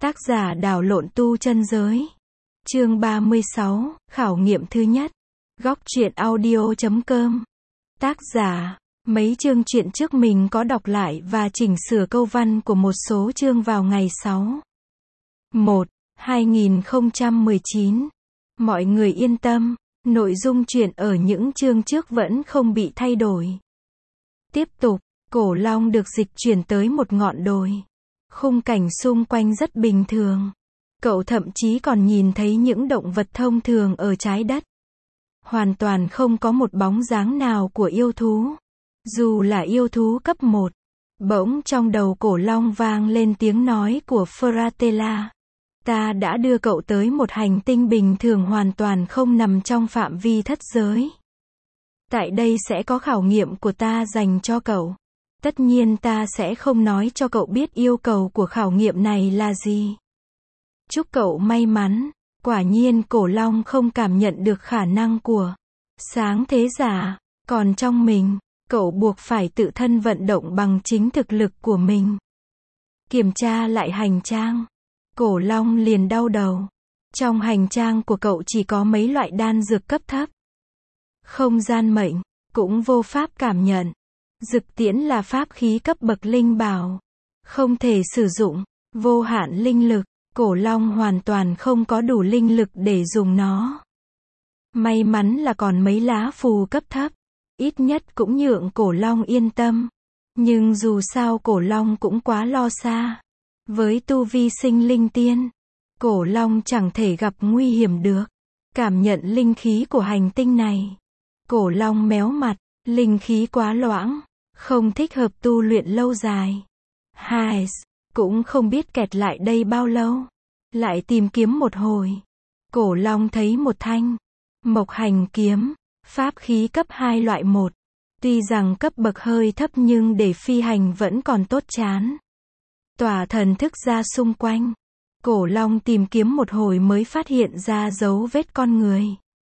Tác giả đảo lộn tu chân giới. Chương 36, khảo nghiệm thứ nhất. Góc truyện audio.com. Tác giả, mấy chương truyện trước mình có đọc lại và chỉnh sửa câu văn của một số chương vào ngày 6/1/2019. Mọi người yên tâm, nội dung truyện ở những chương trước vẫn không bị thay đổi. Tiếp tục, Cổ Long được dịch chuyển tới một ngọn đồi. Khung cảnh xung quanh rất bình thường. Cậu thậm chí còn nhìn thấy những động vật thông thường ở trái đất. Hoàn toàn không có một bóng dáng nào của yêu thú. Dù là yêu thú cấp 1. Bỗng trong đầu Cổ Long vang lên tiếng nói của Fratella. Ta đã đưa cậu tới một hành tinh bình thường hoàn toàn không nằm trong phạm vi thất giới. Tại đây sẽ có khảo nghiệm của ta dành cho cậu. Tất nhiên ta sẽ không nói cho cậu biết yêu cầu của khảo nghiệm này là gì. Chúc cậu may mắn. Quả nhiên Cổ Long không cảm nhận được khả năng của sáng thế giả. Còn trong mình, cậu buộc phải tự thân vận động bằng chính thực lực của mình. Kiểm tra lại hành trang. Cổ Long liền đau đầu. Trong hành trang của cậu chỉ có mấy loại đan dược cấp thấp. Không gian mệnh, cũng vô pháp cảm nhận. Dực tiễn là pháp khí cấp bậc linh bảo. Không thể sử dụng. Vô hạn linh lực. Cổ Long hoàn toàn không có đủ linh lực để dùng nó. May mắn là còn mấy lá phù cấp thấp. Ít nhất cũng nhượng Cổ Long yên tâm. Nhưng dù sao Cổ Long cũng quá lo xa. Với tu vi sinh linh tiên, Cổ Long chẳng thể gặp nguy hiểm được. Cảm nhận linh khí của hành tinh này. Cổ Long méo mặt. Linh khí quá loãng. Không thích hợp tu luyện lâu dài. Hais, cũng không biết kẹt lại đây bao lâu. Lại tìm kiếm một hồi. Cổ Long thấy một thanh Mộc Hành kiếm, pháp khí cấp 2 loại 1. Tuy rằng cấp bậc hơi thấp nhưng để phi hành vẫn còn tốt chán. Tỏa thần thức ra xung quanh. Cổ Long tìm kiếm một hồi mới phát hiện ra dấu vết con người.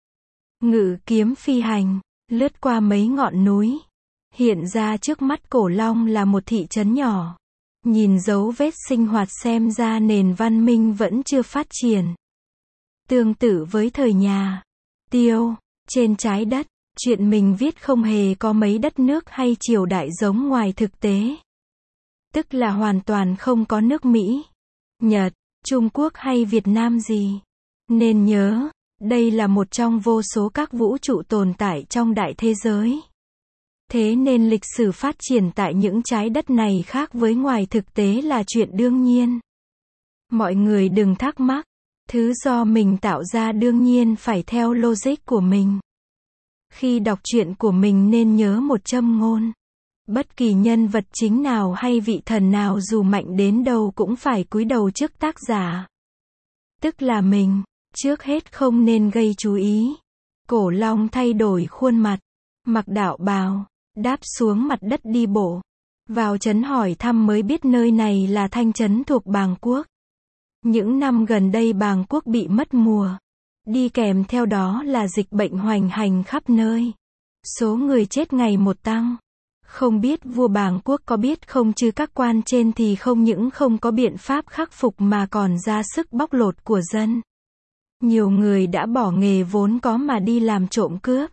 Ngự kiếm phi hành, lướt qua mấy ngọn núi. Hiện ra trước mắt Cổ Long là một thị trấn nhỏ. Nhìn dấu vết sinh hoạt xem ra nền văn minh vẫn chưa phát triển. Tương tự với thời nhà Tiêu, trên trái đất, chuyện mình viết không hề có mấy đất nước hay triều đại giống ngoài thực tế. Tức là hoàn toàn không có nước Mỹ, Nhật, Trung Quốc hay Việt Nam gì. Nên nhớ, đây là một trong vô số các vũ trụ tồn tại trong đại thế giới. Thế nên lịch sử phát triển tại những trái đất này khác với ngoài thực tế là chuyện đương nhiên. Mọi người đừng thắc mắc. Thứ do mình tạo ra đương nhiên phải theo logic của mình. Khi đọc truyện của mình nên nhớ một châm ngôn. Bất kỳ nhân vật chính nào hay vị thần nào dù mạnh đến đâu cũng phải cúi đầu trước tác giả. Tức là mình, trước hết không nên gây chú ý. Cổ Long thay đổi khuôn mặt, mặc đạo bào, đáp xuống mặt đất đi bộ. Vào trấn hỏi thăm mới biết nơi này là Thanh trấn thuộc Bàng Quốc. Những năm gần đây Bàng Quốc bị mất mùa. Đi kèm theo đó là dịch bệnh hoành hành khắp nơi. Số người chết ngày một tăng. Không biết vua Bàng Quốc có biết không chứ các quan trên thì không những không có biện pháp khắc phục mà còn ra sức bóc lột của dân. Nhiều người đã bỏ nghề vốn có mà đi làm trộm cướp.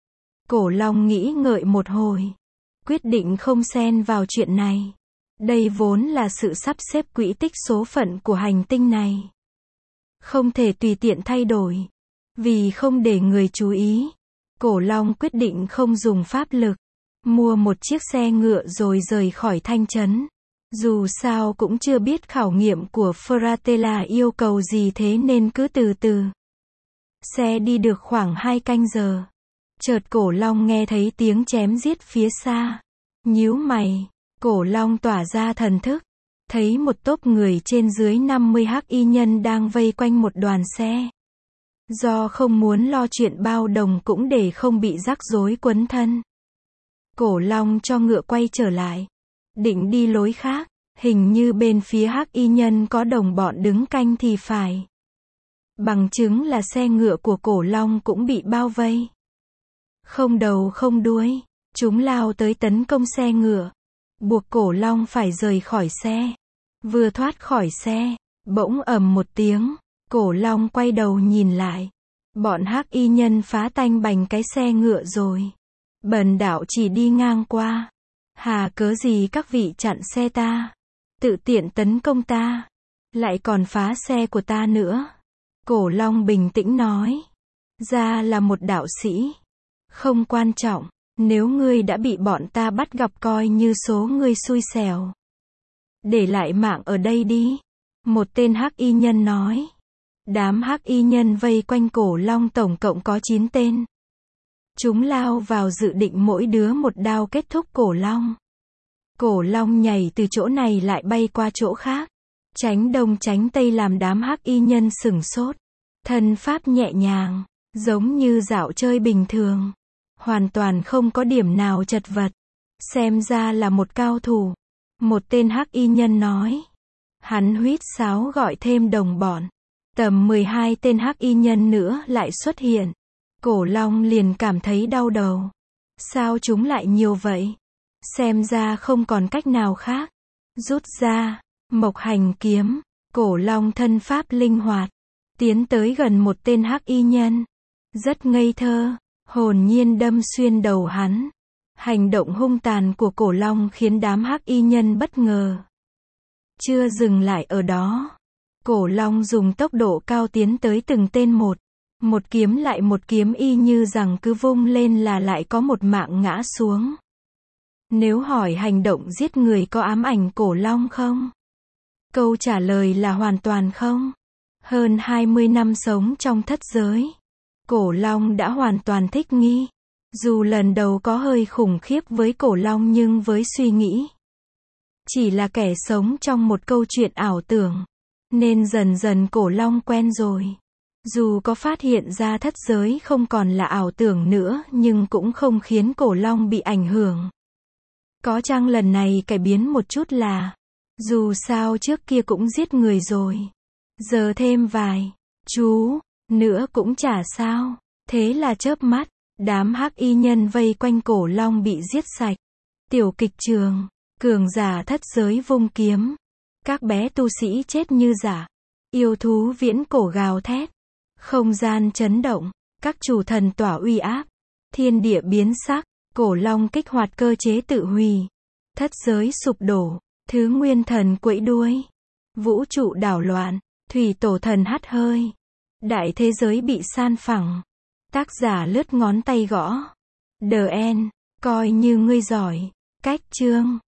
Cổ Long nghĩ ngợi một hồi. Quyết định không xen vào chuyện này. Đây vốn là sự sắp xếp quỹ tích số phận của hành tinh này. Không thể tùy tiện thay đổi. Vì không để người chú ý, Cổ Long quyết định không dùng pháp lực. Mua một chiếc xe ngựa rồi rời khỏi Thanh trấn. Dù sao cũng chưa biết khảo nghiệm của Fratella yêu cầu gì thế nên cứ từ từ. Xe đi được khoảng 2 canh giờ. Chợt Cổ Long nghe thấy tiếng chém giết phía xa. Nhíu mày. Cổ Long tỏa ra thần thức. Thấy một tốp người trên dưới 50 hắc y nhân đang vây quanh một đoàn xe. Do không muốn lo chuyện bao đồng cũng để không bị rắc rối quấn thân. Cổ Long cho ngựa quay trở lại. Định đi lối khác. Hình như bên phía hắc y nhân có đồng bọn đứng canh thì phải. Bằng chứng là xe ngựa của Cổ Long cũng bị bao vây. Không đầu không đuôi. Chúng lao tới tấn công xe ngựa. Buộc Cổ Long phải rời khỏi xe. Vừa thoát khỏi xe, Bỗng ầm một tiếng, Cổ Long quay đầu nhìn lại. Bọn hắc y nhân phá tanh bành cái xe ngựa rồi. Bần đạo chỉ đi ngang qua. Hà cớ gì các vị chặn xe ta? Tự tiện tấn công ta. Lại còn phá xe của ta nữa. Cổ Long bình tĩnh nói. Ra là một đạo sĩ. Không quan trọng. Nếu ngươi đã bị bọn ta bắt gặp coi như số ngươi xui xẻo. Để lại mạng ở đây đi. Một tên hắc y nhân nói. Đám hắc y nhân vây quanh Cổ Long tổng cộng có 9 tên. Chúng lao vào dự định mỗi đứa một đao kết thúc Cổ Long. Cổ Long nhảy từ chỗ này lại bay qua chỗ khác. Tránh đông tránh tây làm đám hắc y nhân sửng sốt. Thân pháp nhẹ nhàng, giống như dạo chơi bình thường. Hoàn toàn không có điểm nào chật vật. Xem ra là một cao thủ. Một tên hắc y nhân nói. Hắn huýt sáo gọi thêm đồng bọn. Tầm 12 tên hắc y nhân nữa lại xuất hiện. Cổ Long liền cảm thấy đau đầu. Sao chúng lại nhiều vậy? Xem ra không còn cách nào khác. Rút ra, Mộc Hành kiếm. Cổ Long thân pháp linh hoạt. Tiến tới gần một tên hắc y nhân. Rất ngây thơ, hồn nhiên đâm xuyên đầu hắn. Hành động hung tàn của Cổ Long khiến đám hắc y nhân bất ngờ. Chưa dừng lại ở đó. Cổ Long dùng tốc độ cao tiến tới từng tên một. Một kiếm lại một kiếm y như rằng cứ vung lên là lại có một mạng ngã xuống. Nếu hỏi hành động giết người có ám ảnh Cổ Long không? Câu trả lời là hoàn toàn không. Hơn 20 năm sống trong thất giới. Cổ Long đã hoàn toàn thích nghi. Dù lần đầu có hơi khủng khiếp với Cổ Long nhưng với suy nghĩ. Chỉ là kẻ sống trong một câu chuyện ảo tưởng. Nên dần dần Cổ Long quen rồi. Dù có phát hiện ra thất giới không còn là ảo tưởng nữa nhưng cũng không khiến Cổ Long bị ảnh hưởng. Có chăng lần này cải biến một chút là, dù sao trước kia cũng giết người rồi. Giờ thêm vài, chú, nữa cũng chả sao. Thế là chớp mắt, đám hắc y nhân vây quanh Cổ Long bị giết sạch. Tiểu kịch trường, cường giả thất giới vung kiếm. Các bé tu sĩ chết như giả. Yêu thú viễn cổ gào thét. Không gian chấn động. Các chủ thần tỏa uy áp. Thiên địa biến sắc. Cổ Long kích hoạt cơ chế tự hủy. Thất giới sụp đổ. Thứ nguyên thần quẫy đuôi. Vũ trụ đảo loạn. Thủy tổ thần hắt hơi. Đại thế giới bị san phẳng. Tác giả lướt ngón tay gõ. The End. Coi như ngươi giỏi. Cách chương.